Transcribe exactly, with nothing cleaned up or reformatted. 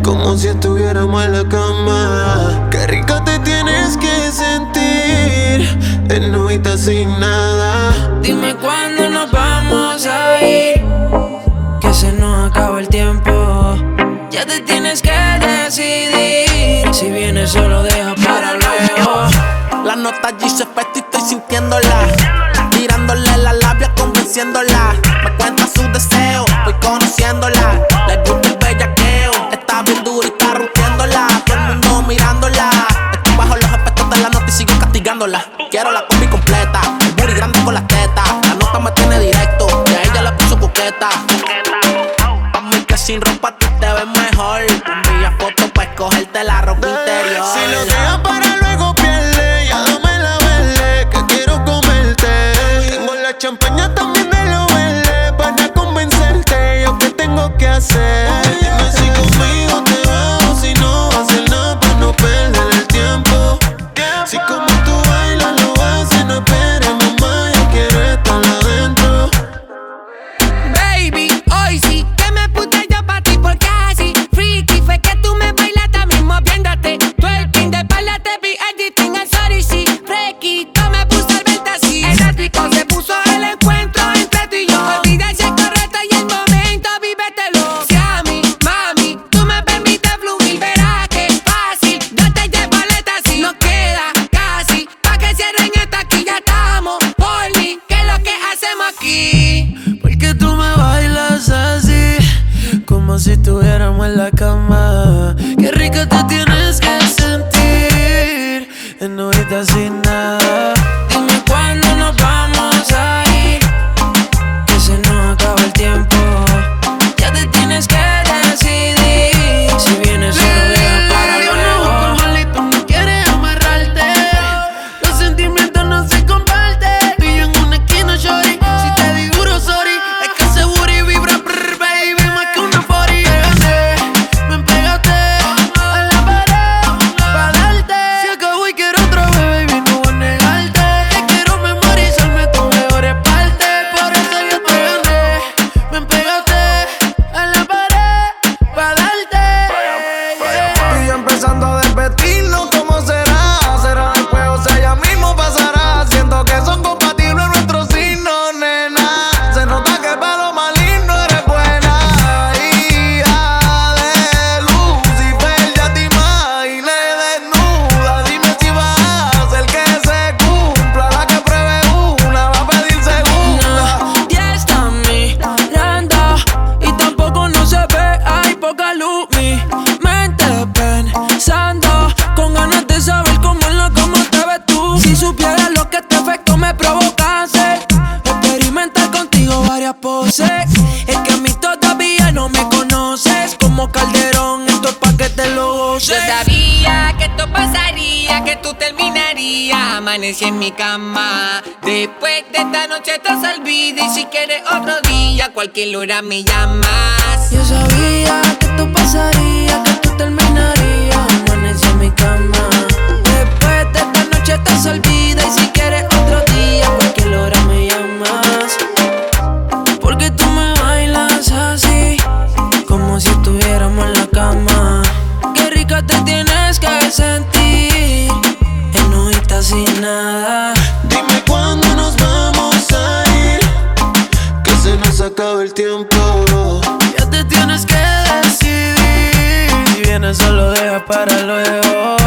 como si estuviéramos en la cama. Qué rico te tienes que sentir, en novita sin nada. Dime cuándo nos vamos a ir, que se nos acaba el tiempo. Ya te tienes que decidir, si vienes solo deja para luego. La nota allí se efecto y estoy sintiéndola, tirándole la labia, convenciéndola. Me cuenta sus deseos, voy conociéndola. Le gusta el bellaqueo, está bien dura y está rompiéndola. Todo el mundo mirándola, estoy bajo los efectos de la nota y sigo castigándola. Quiero la combi completa, el booty grande con las tetas. La nota me tiene directo, y a ella le puso coqueta. Pa' mí que sin ropa tú te ves mejor. Envía fotos pa' escogerte la ropa interior. Si lo dejas para luego pierde, ya dame la verde, que quiero comerte. Tengo la champaña también de lo verde, para convencerte. Yo qué tengo que hacer. Dime si conmigo te vas o si no vas a hacer nada para no perder el tiempo. Si como tú bailas lo haces, no esperes mamá, yo quiero estar adentro. Baby, hoy sí que me puse yo pa' ti porque así freaky fue que tú me bailaste mismo viéndote. Twerking de espalda te vi editing en sorry sí. Fresquito me puse al verte así. Eléctrico se puso el encuentro entre tú y yo. Olvida si es correcto y el momento, vívetelo. Si a mí, mami, tú me permites fluir, verás que es fácil. Yo te llevo aleta así. Nos queda casi pa' que cierren esta aquí, ya estamos por mí. ¿Qué es lo que hacemos aquí? Porque tú me bailas así, como si estuviéramos en la cama. Qué rico te tienes que sentir, en novita sin nada. Dime cuándo nos vamos a ir, que se nos acaba el tiempo. Ya te tienes que decidir, si vienes solo deja para luego. Malito no quiere amarrarte, los sentimientos no se comparten. Tú y yo en una esquina, shorty, si te digo duro, sorry. Es que ese booty vibra, brr, baby, más que una forty. Me pegaste a la pared pa' darte. Si acabo y quiero otro bebé, baby, no voy a negarte. Te quiero memorizarme tus mejores partes, por eso yo te gané. Me pegaste a la pared pa' darte. Y yo empezando a repetirnos, ¿cómo será? ¿Será después o sea ya mismo pasará? Siento que son compatibles nuestros signos, nena. Se nota que para lo maligno eres buena. Hija de Lucifer, ya te imaginé desnuda. Dime si vas a hacer que se cumpla. La que pruebe una va a pedir segunda. Ya está mirando y tampoco no se ve, hay poca luz. Mi mente pensando, con ganas de saber cómo es la cama te ves tú. Si supieras lo que este efecto me provocase, experimentar contigo varias poses. Es que a mí todavía no me conoces, como Calderón, esto es pa' que te lo goces. Yo sabía que esto pasaría, que tú terminarías. Amanecí en mi cama. Después de esta noche estás olvida. Y si quieres otro día, cualquier hora me llamas. Yo sabía que esto pasaría, que tú terminarías. Amanecí en mi cama. Después de esta noche estás olvida. Y si quieres otro día, cualquier hora me llamas. Porque tú me bailas así, como si estuviéramos en la cama. Qué rica te tienes que sentir, en novita sin nada. Dime cuándo nos vamos a ir, que se nos acaba el tiempo. Ya te tienes que decidir, si vienes solo deja para luego.